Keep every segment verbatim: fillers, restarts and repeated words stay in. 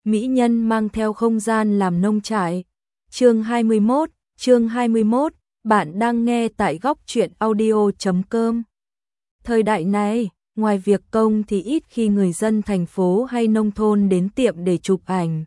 mỹ nhân mang theo không gian làm nông trại. Chương hai mươi mốt, chương hai mươi mốt, bạn đang nghe tại góc truyện audio chấm com. Thời đại này, ngoài việc công thì ít khi người dân thành phố hay nông thôn đến tiệm để chụp ảnh.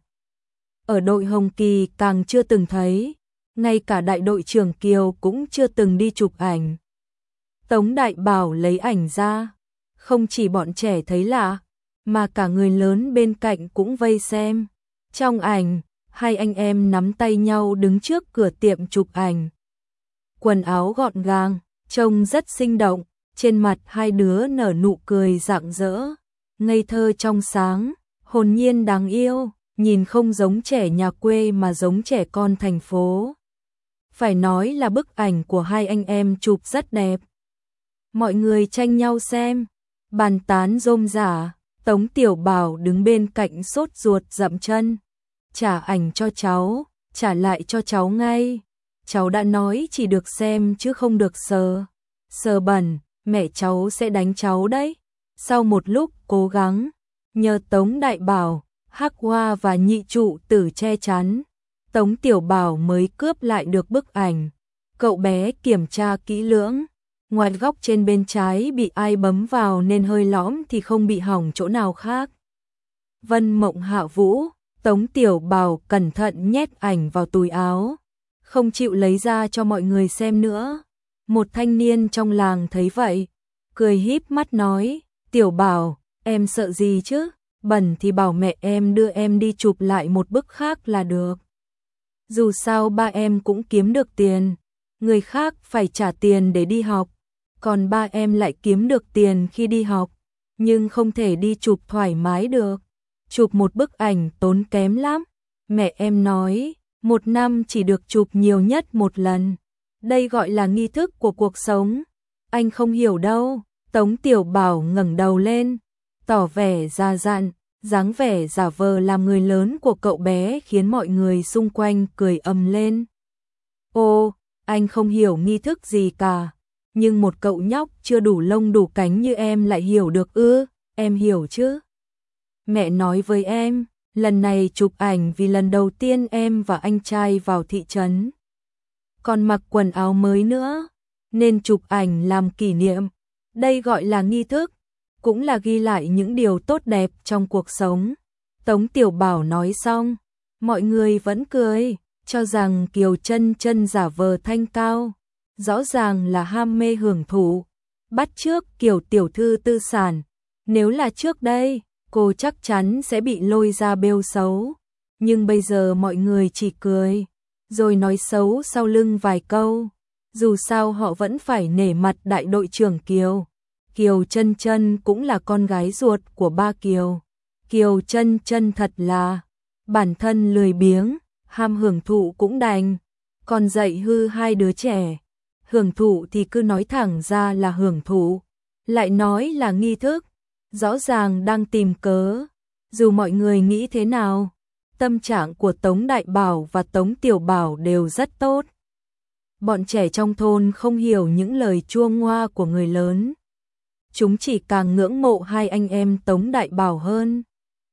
Ở đội Hồng Kỳ càng chưa từng thấy, ngay cả đại đội trưởng Kiều cũng chưa từng đi chụp ảnh. Tống Đại Bảo lấy ảnh ra, không chỉ bọn trẻ thấy lạ, mà cả người lớn bên cạnh cũng vây xem. Trong ảnh, hai anh em nắm tay nhau đứng trước cửa tiệm chụp ảnh. Quần áo gọn gàng, trông rất sinh động, trên mặt hai đứa nở nụ cười rạng rỡ, ngây thơ trong sáng, hồn nhiên đáng yêu, nhìn không giống trẻ nhà quê mà giống trẻ con thành phố. Phải nói là bức ảnh của hai anh em chụp rất đẹp. Mọi người tranh nhau xem, bàn tán rôm rả. Tống Tiểu Bảo đứng bên cạnh sốt ruột dậm chân. Trả ảnh cho cháu, trả lại cho cháu ngay. Cháu đã nói chỉ được xem chứ không được sờ. Sờ bẩn, mẹ cháu sẽ đánh cháu đấy. Sau một lúc cố gắng, nhờ Tống Đại Bảo, Hắc Hoa và nhị trụ tử che chắn, Tống Tiểu Bảo mới cướp lại được bức ảnh. Cậu bé kiểm tra kỹ lưỡng. Ngoài góc trên bên trái bị ai bấm vào nên hơi lõm thì không bị hỏng chỗ nào khác. Vân Mộng Hạ Vũ, Tống Tiểu Bảo cẩn thận nhét ảnh vào túi áo, không chịu lấy ra cho mọi người xem nữa. Một thanh niên trong làng thấy vậy, cười híp mắt nói, Tiểu Bảo, em sợ gì chứ, bẩn thì bảo mẹ em đưa em đi chụp lại một bức khác là được. Dù sao ba em cũng kiếm được tiền, người khác phải trả tiền để đi học. Còn ba em lại kiếm được tiền khi đi học, nhưng không thể đi chụp thoải mái được. Chụp một bức ảnh tốn kém lắm. Mẹ em nói, một năm chỉ được chụp nhiều nhất một lần. Đây gọi là nghi thức của cuộc sống. Anh không hiểu đâu. Tống Tiểu Bảo ngẩng đầu lên, tỏ vẻ già dặn, dáng vẻ giả vờ làm người lớn của cậu bé khiến mọi người xung quanh cười ầm lên. Ô, anh không hiểu nghi thức gì cả. Nhưng một cậu nhóc chưa đủ lông đủ cánh như em lại hiểu được ư, em hiểu chứ? Mẹ nói với em, lần này chụp ảnh vì lần đầu tiên em và anh trai vào thị trấn. Còn mặc quần áo mới nữa, nên chụp ảnh làm kỷ niệm. Đây gọi là nghi thức, cũng là ghi lại những điều tốt đẹp trong cuộc sống. Tống Tiểu Bảo nói xong, mọi người vẫn cười, cho rằng Kiều Chân Chân giả vờ thanh cao. Rõ ràng là ham mê hưởng thụ, bắt chước kiểu tiểu thư tư sản. Nếu là trước đây, cô chắc chắn sẽ bị lôi ra bêu xấu. Nhưng bây giờ mọi người chỉ cười, rồi nói xấu sau lưng vài câu. Dù sao họ vẫn phải nể mặt đại đội trưởng Kiều. Kiều Chân Chân cũng là con gái ruột của ba Kiều. Kiều Chân Chân thật là bản thân lười biếng, ham hưởng thụ cũng đành, còn dạy hư hai đứa trẻ. Hưởng thụ thì cứ nói thẳng ra là hưởng thụ, lại nói là nghi thức, rõ ràng đang tìm cớ. Dù mọi người nghĩ thế nào, tâm trạng của Tống Đại Bảo và Tống Tiểu Bảo đều rất tốt. Bọn trẻ trong thôn không hiểu những lời chua ngoa của người lớn. Chúng chỉ càng ngưỡng mộ hai anh em Tống Đại Bảo hơn.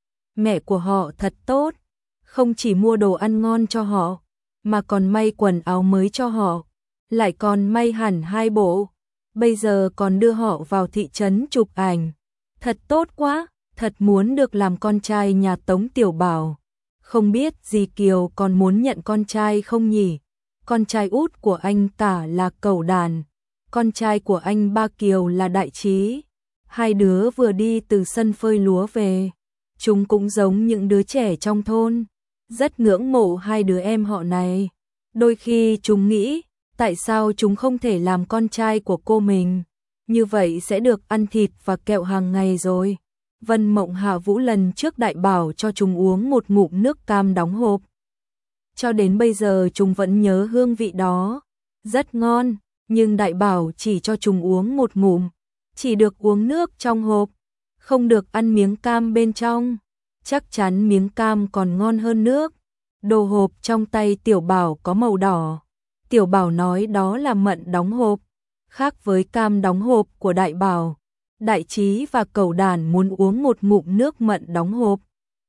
Mẹ của họ thật tốt, không chỉ mua đồ ăn ngon cho họ, mà còn may quần áo mới cho họ. Lại còn may hẳn hai bộ, bây giờ còn đưa họ vào thị trấn chụp ảnh. Thật tốt quá, thật muốn được làm con trai nhà Tống Tiểu Bảo. Không biết dì Kiều còn muốn nhận con trai không nhỉ? Con trai út của anh cả là Cẩu Đàn, con trai của anh ba Kiều là Đại Trí. Hai đứa vừa đi từ sân phơi lúa về, chúng cũng giống những đứa trẻ trong thôn, rất ngưỡng mộ hai đứa em họ này. Đôi khi chúng nghĩ, tại sao chúng không thể làm con trai của cô mình? Như vậy sẽ được ăn thịt và kẹo hàng ngày rồi. Vân Mộng Hạ Vũ lần trước đại bảo cho chúng uống một ngụm nước cam đóng hộp. Cho đến bây giờ chúng vẫn nhớ hương vị đó. Rất ngon, nhưng đại bảo chỉ cho chúng uống một ngụm. Chỉ được uống nước trong hộp, không được ăn miếng cam bên trong. Chắc chắn miếng cam còn ngon hơn nước. Đồ hộp trong tay Tiểu Bảo có màu đỏ. Tiểu Bảo nói đó là mận đóng hộp, khác với cam đóng hộp của Đại Bảo. Đại Trí và Cẩu Đàn muốn uống một ngụm nước mận đóng hộp.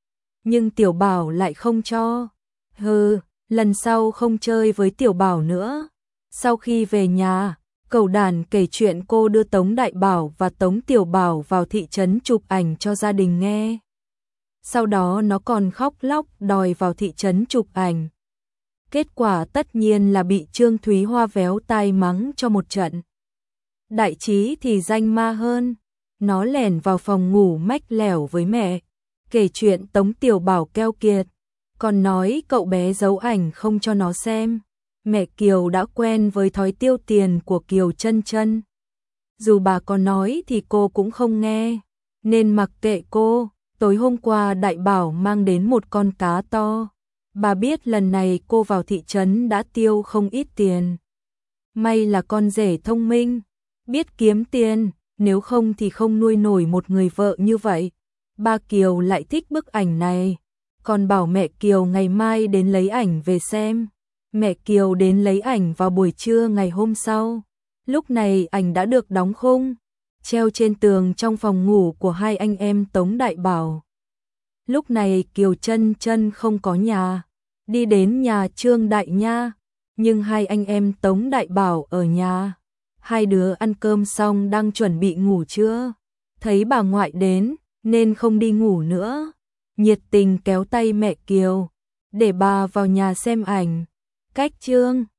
nhưng Tiểu Bảo lại không cho. Hừ, lần sau không chơi với Tiểu Bảo nữa. Sau khi về nhà, Cẩu Đản kể chuyện cô đưa Tống Đại Bảo và Tống Tiểu Bảo vào thị trấn chụp ảnh cho gia đình nghe. Sau đó nó còn khóc lóc đòi vào thị trấn chụp ảnh. Kết quả tất nhiên là bị Trương Thúy Hoa véo tai mắng cho một trận. Đại Trí thì danh ma hơn, nó lẻn vào phòng ngủ mách lẻo với mẹ, kể chuyện Tống Tiểu Bảo keo kiệt, còn nói cậu bé giấu ảnh không cho nó xem. Mẹ Kiều đã quen với thói tiêu tiền của Kiều Chân Chân. Dù bà có nói thì cô cũng không nghe, nên mặc kệ cô. Tối hôm qua Đại Bảo mang đến một con cá to. Bà biết lần này cô vào thị trấn đã tiêu không ít tiền. May là con rể thông minh, biết kiếm tiền, nếu không thì không nuôi nổi một người vợ như vậy. Ba Kiều lại thích bức ảnh này, còn bảo mẹ Kiều ngày mai đến lấy ảnh về xem. Mẹ Kiều đến lấy ảnh vào buổi trưa ngày hôm sau. Lúc này ảnh đã được đóng khung, treo trên tường trong phòng ngủ của hai anh em Tống Đại Bảo. Lúc này Kiều Chân Chân không có nhà, đi đến nhà Trương Đại Nha, nhưng hai anh em Tống Đại Bảo ở nhà. Hai đứa ăn cơm xong đang chuẩn bị ngủ trưa, thấy bà ngoại đến nên không đi ngủ nữa, nhiệt tình kéo tay mẹ Kiều để bà vào nhà xem ảnh. Cách Trương